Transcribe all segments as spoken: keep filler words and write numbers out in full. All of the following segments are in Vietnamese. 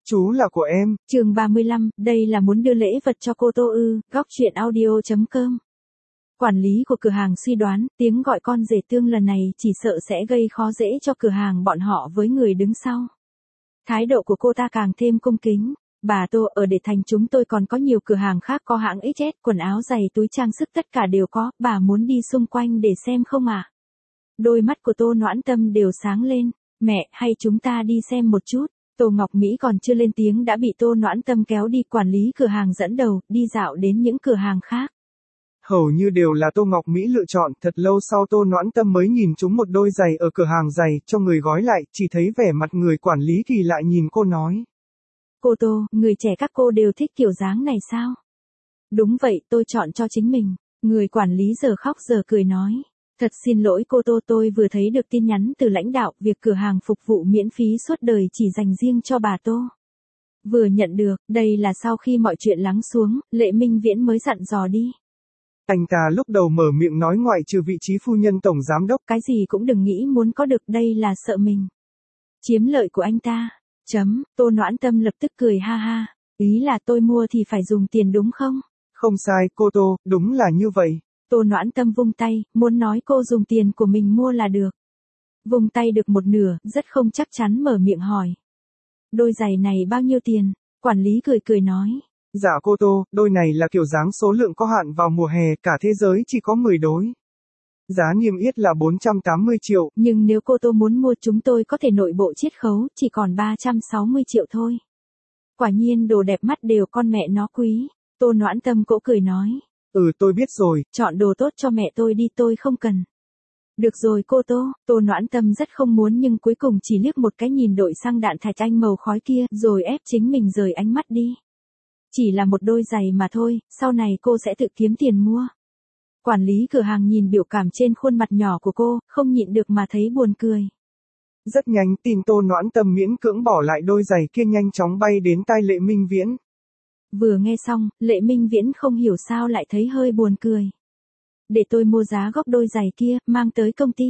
Chú là của em. Chương ba mươi lăm, đây là muốn đưa lễ vật cho cô Tô ư, góc truyện audio chấm com. Quản lý của cửa hàng suy đoán, tiếng gọi con rể tương lần này chỉ sợ sẽ gây khó dễ cho cửa hàng bọn họ với người đứng sau. Thái độ của cô ta càng thêm cung kính. Bà Tô, ở Để Thành chúng tôi còn có nhiều cửa hàng khác có hãng ích ét, quần áo giày túi trang sức tất cả đều có, bà muốn đi xung quanh để xem không ạ? À? Đôi mắt của Tô Noãn Tâm đều sáng lên. Mẹ, hay chúng ta đi xem một chút. Tô Ngọc Mỹ còn chưa lên tiếng đã bị Tô Noãn Tâm kéo đi. Quản lý cửa hàng dẫn đầu, đi dạo đến những cửa hàng khác. Hầu như đều là Tô Ngọc Mỹ lựa chọn, thật lâu sau Tô Noãn Tâm mới nhìn trúng một đôi giày ở cửa hàng giày, cho người gói lại, chỉ thấy vẻ mặt người quản lý kỳ lạ nhìn cô nói. Cô Tô, người trẻ các cô đều thích kiểu dáng này sao? Đúng vậy, tôi chọn cho chính mình. Người quản lý giờ khóc giờ cười nói. Thật xin lỗi cô Tô, tôi vừa thấy được tin nhắn từ lãnh đạo, việc cửa hàng phục vụ miễn phí suốt đời chỉ dành riêng cho bà Tô. Vừa nhận được, đây là sau khi mọi chuyện lắng xuống, Lệ Minh Viễn mới dặn dò đi. Anh ta lúc đầu mở miệng nói ngoại trừ vị trí phu nhân tổng giám đốc. Cái gì cũng đừng nghĩ muốn có được, đây là sợ mình chiếm lợi của anh ta. Chấm, Tô Noãn Tâm lập tức cười ha ha. Ý là tôi mua thì phải dùng tiền đúng không? Không sai, cô Tô, đúng là như vậy. Tô Noãn Tâm vung tay, muốn nói cô dùng tiền của mình mua là được. Vung tay được một nửa, rất không chắc chắn mở miệng hỏi. Đôi giày này bao nhiêu tiền? Quản lý cười cười nói. Dạ cô Tô, đôi này là kiểu dáng số lượng có hạn vào mùa hè, cả thế giới chỉ có mười đôi. Giá niêm yết là bốn trăm tám mươi triệu. Nhưng nếu cô Tô muốn mua chúng tôi có thể nội bộ chiết khấu, chỉ còn ba trăm sáu mươi triệu thôi. Quả nhiên đồ đẹp mắt đều con mẹ nó quý. Tô Noãn Tâm cỗ cười nói. Ừ tôi biết rồi. Chọn đồ tốt cho mẹ tôi đi, tôi không cần. Được rồi cô Tô, Tô Noãn Tâm rất không muốn nhưng cuối cùng chỉ liếc một cái nhìn đội xăng đạn thạch anh màu khói kia, rồi ép chính mình rời ánh mắt đi. Chỉ là một đôi giày mà thôi, sau này cô sẽ tự kiếm tiền mua. Quản lý cửa hàng nhìn biểu cảm trên khuôn mặt nhỏ của cô, không nhịn được mà thấy buồn cười. Rất nhanh tin Tô Noãn Tâm miễn cưỡng bỏ lại đôi giày kia nhanh chóng bay đến tai Lệ Minh Viễn. Vừa nghe xong, Lệ Minh Viễn không hiểu sao lại thấy hơi buồn cười. Để tôi mua giá gốc đôi giày kia, mang tới công ty.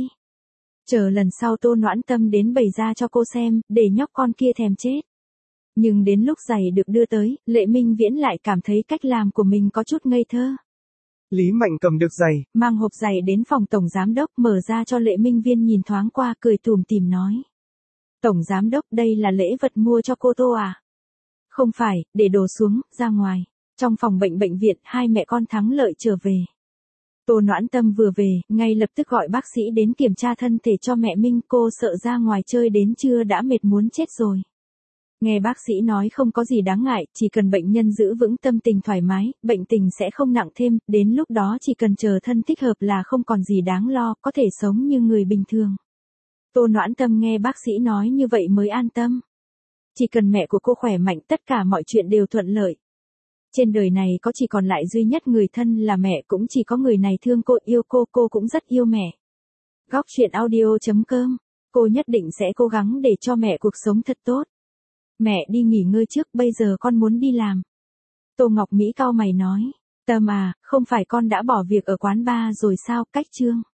Chờ lần sau Tô Noãn Tâm đến bày ra cho cô xem, để nhóc con kia thèm chết. Nhưng đến lúc giày được đưa tới, Lệ Minh Viễn lại cảm thấy cách làm của mình có chút ngây thơ. Lý Mạnh cầm được giày, mang hộp giày đến phòng tổng giám đốc, mở ra cho Lệ Minh Viễn nhìn thoáng qua, cười tủm tỉm nói. Tổng giám đốc, đây là lễ vật mua cho cô Tô à? Không phải, để đồ xuống, ra ngoài. Trong phòng bệnh bệnh viện, hai mẹ con thắng lợi trở về. Tô Noãn Tâm vừa về, ngay lập tức gọi bác sĩ đến kiểm tra thân thể cho mẹ Minh, cô sợ ra ngoài chơi đến trưa đã mệt muốn chết rồi. Nghe bác sĩ nói không có gì đáng ngại, chỉ cần bệnh nhân giữ vững tâm tình thoải mái, bệnh tình sẽ không nặng thêm, đến lúc đó chỉ cần chờ thân thích hợp là không còn gì đáng lo, có thể sống như người bình thường. Tô Noãn Tâm nghe bác sĩ nói như vậy mới an tâm. Chỉ cần mẹ của cô khỏe mạnh, tất cả mọi chuyện đều thuận lợi. Trên đời này có chỉ còn lại duy nhất người thân là mẹ, cũng chỉ có người này thương cô, yêu cô, cô cũng rất yêu mẹ. Góc truyện audio chấm com, cô nhất định sẽ cố gắng để cho mẹ cuộc sống thật tốt. Mẹ đi nghỉ ngơi trước, bây giờ con muốn đi làm. Tô Ngọc Mỹ cau mày nói. Tâm à, không phải con đã bỏ việc ở quán bar rồi sao, cách chương.